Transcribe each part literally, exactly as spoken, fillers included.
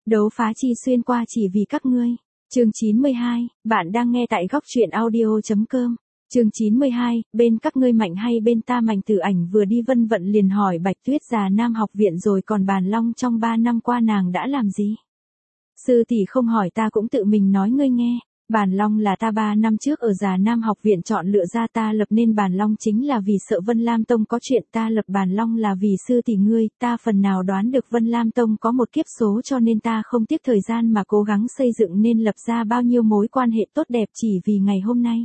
Đấu phá chi xuyên qua chỉ vì các ngươi. Chương chín mươi hai, bạn đang nghe tại góc truyện audio.com. Chương chín mươi hai, bên các ngươi mạnh hay bên ta mạnh? Từ Ảnh vừa đi Vân Vận liền hỏi Bạch Tuyết già Nam học viện rồi còn Bàn Long trong ba năm qua nàng đã làm gì? Sư tỷ không hỏi ta cũng tự mình nói ngươi nghe. Bàn Long là ta ba năm trước ở Già Nam học viện chọn lựa ra, ta lập nên Bàn Long chính là vì sợ Vân Lam Tông có chuyện, ta lập Bàn Long là vì sư tỷ ngươi, ta phần nào đoán được Vân Lam Tông có một kiếp số cho nên ta không tiếc thời gian mà cố gắng xây dựng nên lập ra bao nhiêu mối quan hệ tốt đẹp chỉ vì ngày hôm nay.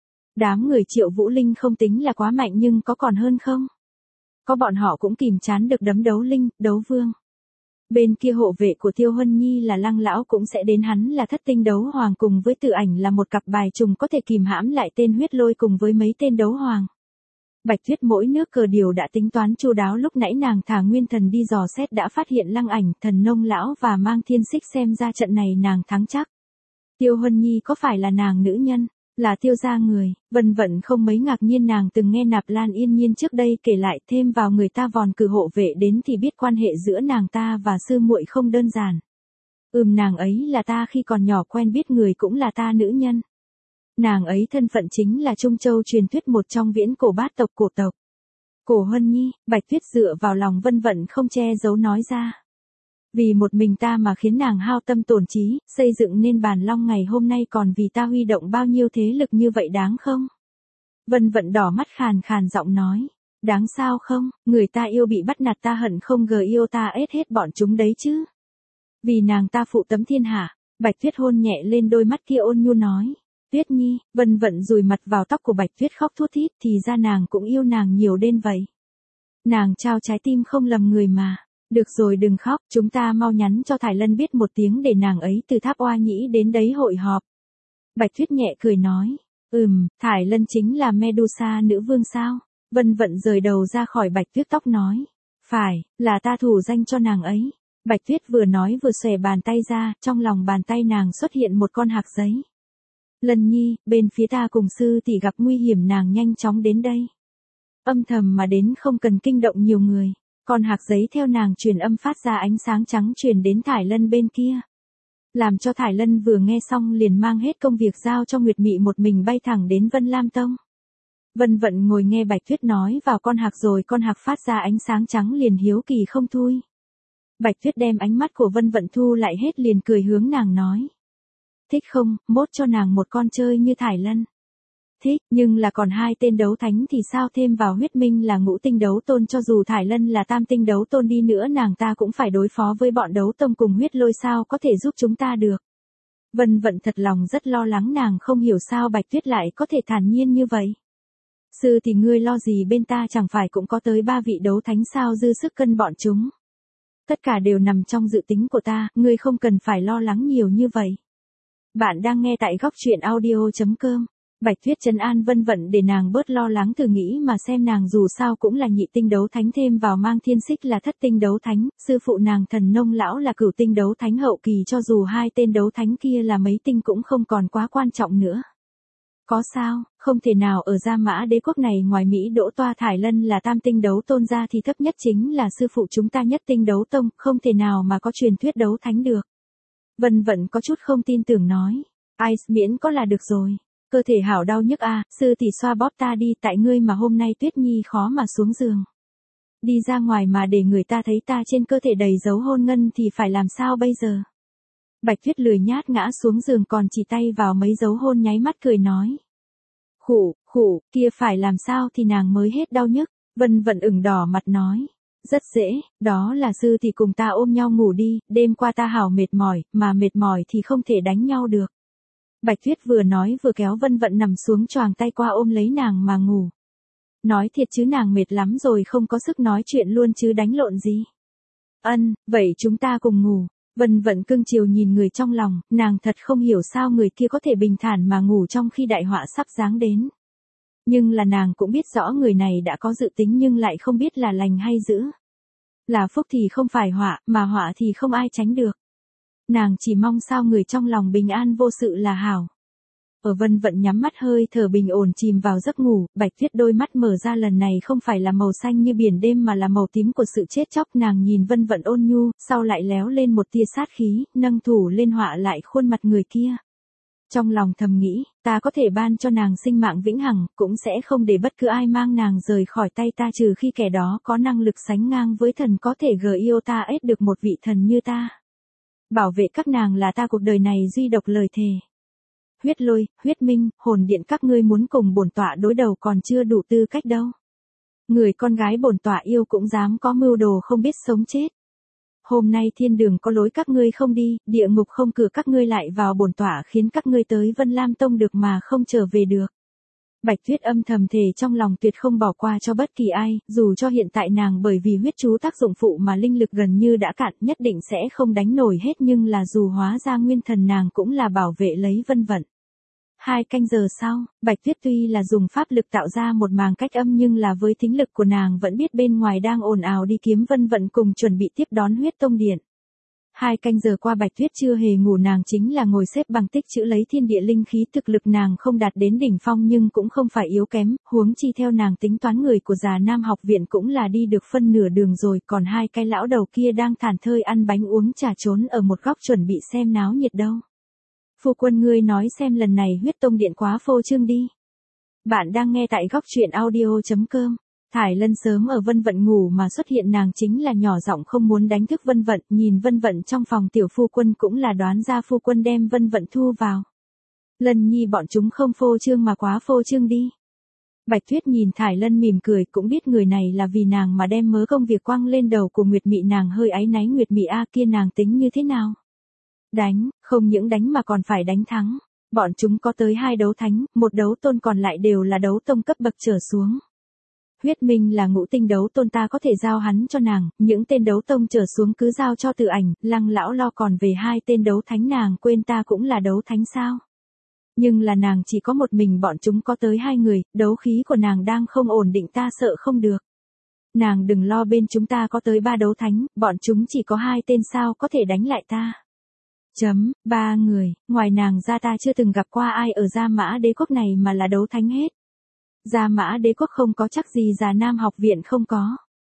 Đám người Triệu Vũ Linh không tính là quá mạnh nhưng có còn hơn không? Có bọn họ cũng kìm chán được đấm đấu linh, đấu vương. Bên kia hộ vệ của Tiêu Huân Nhi là Lăng lão cũng sẽ đến, hắn là thất tinh đấu hoàng cùng với Từ Ảnh là một cặp bài trùng có thể kìm hãm lại tên huyết lôi cùng với mấy tên đấu hoàng. Bạch Tuyết mỗi nước cờ điều đã tính toán chu đáo, lúc nãy nàng thả nguyên thần đi dò xét đã phát hiện Lăng Ảnh, Thần Nông lão và Mang Thiên Xích, xem ra trận này nàng thắng chắc. Tiêu Huân Nhi có phải là nàng nữ nhân? Là Tiêu gia người. Vân Vận không mấy ngạc nhiên, nàng từng nghe Nạp Lan Yên Nhiên trước đây kể lại, thêm vào người ta vòn cử hộ vệ đến thì biết quan hệ giữa nàng ta và sư muội không đơn giản. Ừm, nàng ấy là ta khi còn nhỏ quen biết, người cũng là ta nữ nhân. Nàng ấy thân phận chính là Trung Châu truyền thuyết một trong viễn cổ bát tộc cổ tộc. Cổ Huân Nhi. Bạch Tuyết dựa vào lòng Vân Vận không che giấu nói ra. Vì một mình ta mà khiến nàng hao tâm tổn trí, xây dựng nên Bàn Long ngày hôm nay, còn vì ta huy động bao nhiêu thế lực như vậy đáng không? Vân Vận đỏ mắt khàn khàn giọng nói. Đáng sao không, người ta yêu bị bắt nạt ta hận không gờ yêu ta ết hết bọn chúng đấy chứ. Vì nàng ta phụ tấm thiên hạ. Bạch Tuyết hôn nhẹ lên đôi mắt kia ôn nhu nói. Tuyết Nhi. Vân Vận dùi mặt vào tóc của Bạch Tuyết khóc thút thít, thì ra nàng cũng yêu nàng nhiều đến vậy. Nàng trao trái tim không lầm người mà. Được rồi đừng khóc, chúng ta mau nhắn cho Thải Lân biết một tiếng để nàng ấy từ Tháp Oa Nhĩ đến đấy hội họp. Bạch Tuyết nhẹ cười nói. Ừm, Thải Lân chính là Medusa nữ vương sao? Vân Vận rời đầu ra khỏi Bạch Tuyết tóc nói. Phải, là ta thủ danh cho nàng ấy. Bạch Tuyết vừa nói vừa xòe bàn tay ra, trong lòng bàn tay nàng xuất hiện một con hạc giấy. Lân Nhi, bên phía ta cùng sư tỷ gặp nguy hiểm, nàng nhanh chóng đến đây. Âm thầm mà đến, không cần kinh động nhiều người. Con hạc giấy theo nàng truyền âm phát ra ánh sáng trắng truyền đến Thải Lân bên kia. Làm cho Thải Lân vừa nghe xong liền mang hết công việc giao cho Nguyệt Mị một mình bay thẳng đến Vân Lam Tông. Vân Vận ngồi nghe Bạch Tuyết nói vào con hạc rồi con hạc phát ra ánh sáng trắng liền hiếu kỳ không thôi. Bạch Tuyết đem ánh mắt của Vân Vận thu lại hết liền cười hướng nàng nói. Thích không, mốt cho nàng một con chơi như Thải Lân. Thích, nhưng là còn hai tên đấu thánh thì sao, thêm vào huyết minh là ngũ tinh đấu tôn, cho dù Thải Lân là tam tinh đấu tôn đi nữa nàng ta cũng phải đối phó với bọn đấu tông cùng huyết lôi, sao có thể giúp chúng ta được. Vân Vận thật lòng rất lo lắng, nàng không hiểu sao Bạch Tuyết lại có thể thản nhiên như vậy. Sư thì ngươi lo gì, bên ta chẳng phải cũng có tới ba vị đấu thánh sao, dư sức cân bọn chúng. Tất cả đều nằm trong dự tính của ta, ngươi không cần phải lo lắng nhiều như vậy. Bạn đang nghe tại góc truyện audio.com. Bạch Tuyết trấn an Vân Vận để nàng bớt lo lắng, thử nghĩ mà xem, nàng dù sao cũng là nhị tinh đấu thánh, thêm vào Mang Thiên Xích là thất tinh đấu thánh, sư phụ nàng Thần Nông lão là cửu tinh đấu thánh hậu kỳ, cho dù hai tên đấu thánh kia là mấy tinh cũng không còn quá quan trọng nữa. Có sao, không thể nào, ở Gia Mã Đế quốc này ngoài Mỹ Đỗ Toa Thải Lân là tam tinh đấu tôn ra thì thấp nhất chính là sư phụ chúng ta nhất tinh đấu tông, không thể nào mà có truyền thuyết đấu thánh được. Vân Vận có chút không tin tưởng nói. Ai miễn có là được rồi. Cơ thể hảo đau nhức à, sư tỷ xoa bóp ta đi, tại ngươi mà hôm nay Tuyết Nhi khó mà xuống giường. Đi ra ngoài mà để người ta thấy ta trên cơ thể đầy dấu hôn ngân thì phải làm sao bây giờ? Bạch Tuyết lười nhát ngã xuống giường còn chỉ tay vào mấy dấu hôn, nháy mắt cười nói. Khủ, khủ, kia phải làm sao thì nàng mới hết đau nhức. Vân Vận ửng đỏ mặt nói. Rất dễ, đó là sư tỷ cùng ta ôm nhau ngủ đi, đêm qua ta hảo mệt mỏi, mà mệt mỏi thì không thể đánh nhau được. Bạch Tuyết vừa nói vừa kéo Vân Vận nằm xuống, choàng tay qua ôm lấy nàng mà ngủ. Nói thiệt chứ nàng mệt lắm rồi, không có sức nói chuyện luôn chứ đánh lộn gì. Ân, vậy chúng ta cùng ngủ. Vân Vận cưng chiều nhìn người trong lòng, nàng thật không hiểu sao người kia có thể bình thản mà ngủ trong khi đại họa sắp giáng đến. Nhưng là nàng cũng biết rõ người này đã có dự tính nhưng lại không biết là lành hay dữ. Là phúc thì không phải họa, mà họa thì không ai tránh được. Nàng chỉ mong sao người trong lòng bình an vô sự là hảo. Ở Vân Vận nhắm mắt hơi thở bình ổn chìm vào giấc ngủ, Bạch Tuyết đôi mắt mở ra lần này không phải là màu xanh như biển đêm mà là màu tím của sự chết chóc. Nàng nhìn Vân Vận ôn nhu, sau lại léo lên một tia sát khí, nâng thủ lên họa lại khuôn mặt người kia. Trong lòng thầm nghĩ, ta có thể ban cho nàng sinh mạng vĩnh hằng, cũng sẽ không để bất cứ ai mang nàng rời khỏi tay ta trừ khi kẻ đó có năng lực sánh ngang với thần có thể gờ yêu ta ết được một vị thần như ta. Bảo vệ các nàng là ta cuộc đời này duy độc lời thề. Huyết Lôi, Huyết Minh, Hồn Điện các ngươi muốn cùng bổn tọa đối đầu còn chưa đủ tư cách đâu. Người con gái bổn tọa yêu cũng dám có mưu đồ không biết sống chết. Hôm nay thiên đường có lối các ngươi không đi, địa ngục không cửa các ngươi lại vào bổn tọa khiến các ngươi tới Vân Lam Tông được mà không trở về được. Bạch Tuyết âm thầm thề trong lòng tuyệt không bỏ qua cho bất kỳ ai, dù cho hiện tại nàng bởi vì huyết chú tác dụng phụ mà linh lực gần như đã cạn nhất định sẽ không đánh nổi hết nhưng là dù hóa ra nguyên thần nàng cũng là bảo vệ lấy Vân Vận. Hai canh giờ sau, Bạch Tuyết tuy là dùng pháp lực tạo ra một màng cách âm nhưng là với thính lực của nàng vẫn biết bên ngoài đang ồn ào đi kiếm Vân Vận cùng chuẩn bị tiếp đón huyết tông điện. Hai canh giờ qua Bạch Tuyết chưa hề ngủ nàng chính là ngồi xếp bằng tích trữ lấy thiên địa linh khí thực lực nàng không đạt đến đỉnh phong nhưng cũng không phải yếu kém, huống chi theo nàng tính toán người của già Nam học viện cũng là đi được phân nửa đường rồi còn hai cái lão đầu kia đang thản thơi ăn bánh uống trà trốn ở một góc chuẩn bị xem náo nhiệt đâu. Phu quân ngươi nói xem lần này huyết tông điện quá phô trương đi. Bạn đang nghe tại góc truyện audio chấm com. Thải Lân sớm ở Vân Vận ngủ mà xuất hiện nàng chính là nhỏ giọng không muốn đánh thức Vân Vận, nhìn Vân Vận trong phòng tiểu phu quân cũng là đoán ra phu quân đem Vân Vận thu vào. Lân nhi bọn chúng không phô trương mà quá phô trương đi. Bạch Tuyết nhìn Thải Lân mỉm cười cũng biết người này là vì nàng mà đem mớ công việc quăng lên đầu của Nguyệt Mị nàng hơi áy náy Nguyệt Mị a kia nàng tính như thế nào? Đánh, không những đánh mà còn phải đánh thắng. Bọn chúng có tới hai đấu thánh, một đấu tôn còn lại đều là đấu tông cấp bậc trở xuống. Huyết Minh là ngũ tinh đấu tôn ta có thể giao hắn cho nàng, những tên đấu tông trở xuống cứ giao cho Từ Ảnh, Lăng lão lo còn về hai tên đấu thánh nàng quên ta cũng là đấu thánh sao. Nhưng là nàng chỉ có một mình bọn chúng có tới hai người, đấu khí của nàng đang không ổn định ta sợ không được. Nàng đừng lo bên chúng ta có tới ba đấu thánh, bọn chúng chỉ có hai tên sao có thể đánh lại ta. Chấm, ba người, ngoài nàng ra ta chưa từng gặp qua ai ở Gia Mã Đế Quốc này mà là đấu thánh hết. Gia Mã Đế Quốc không có chắc gì Già Nam học viện không có.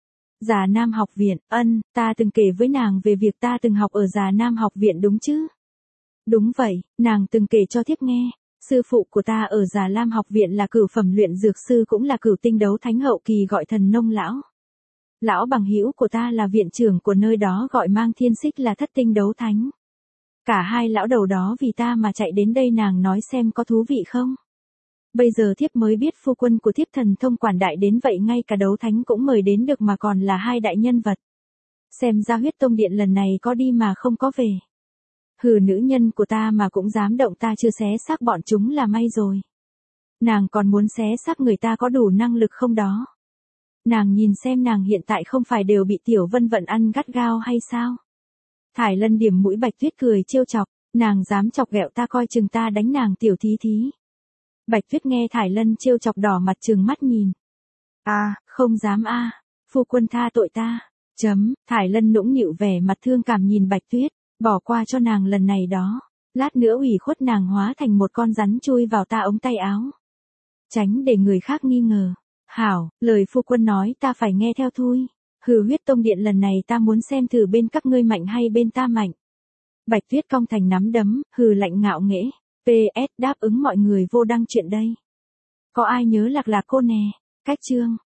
Già Nam học viện, ân, ta từng kể với nàng về việc ta từng học ở Già Nam học viện đúng chứ? Đúng vậy, nàng từng kể cho thiếp nghe. Sư phụ của ta ở Già Lam học viện là cửu phẩm luyện dược sư cũng là cửu tinh đấu thánh hậu kỳ gọi Thần Nông lão. Lão bằng hữu của ta là viện trưởng của nơi đó gọi Mang Thiên Xích là thất tinh đấu thánh. Cả hai lão đầu đó vì ta mà chạy đến đây nàng nói xem có thú vị không? Bây giờ thiếp mới biết phu quân của thiếp thần thông quản đại đến vậy ngay cả đấu thánh cũng mời đến được mà còn là hai đại nhân vật. Xem ra huyết tông điện lần này có đi mà không có về. Hừ nữ nhân của ta mà cũng dám động ta chưa xé xác bọn chúng là may rồi. Nàng còn muốn xé xác người ta có đủ năng lực không đó? Nàng nhìn xem nàng hiện tại không phải đều bị Tiểu Vân Vận ăn gắt gao hay sao? Thải Lân điểm mũi Bạch Tuyết cười trêu chọc, nàng dám chọc ghẹo ta coi chừng ta đánh nàng tiểu thí thí. Bạch Tuyết nghe Thải Lân trêu chọc đỏ mặt trừng mắt nhìn. A, à, không dám a, à. Phu quân tha tội ta. Chấm, Thải Lân nũng nịu vẻ mặt thương cảm nhìn Bạch Tuyết, bỏ qua cho nàng lần này đó. Lát nữa ủy khuất nàng hóa thành một con rắn chui vào ta ống tay áo. Tránh để người khác nghi ngờ. Hảo, lời phu quân nói ta phải nghe theo thôi. Hừ huyết tông điện lần này ta muốn xem thử bên các ngươi mạnh hay bên ta mạnh. Bạch Tuyết cong thành nắm đấm, hừ lạnh ngạo nghễ. pê ét đáp ứng mọi người vô đăng chuyện đây. Có ai nhớ Lạc Lạc cô nè? Cách chương.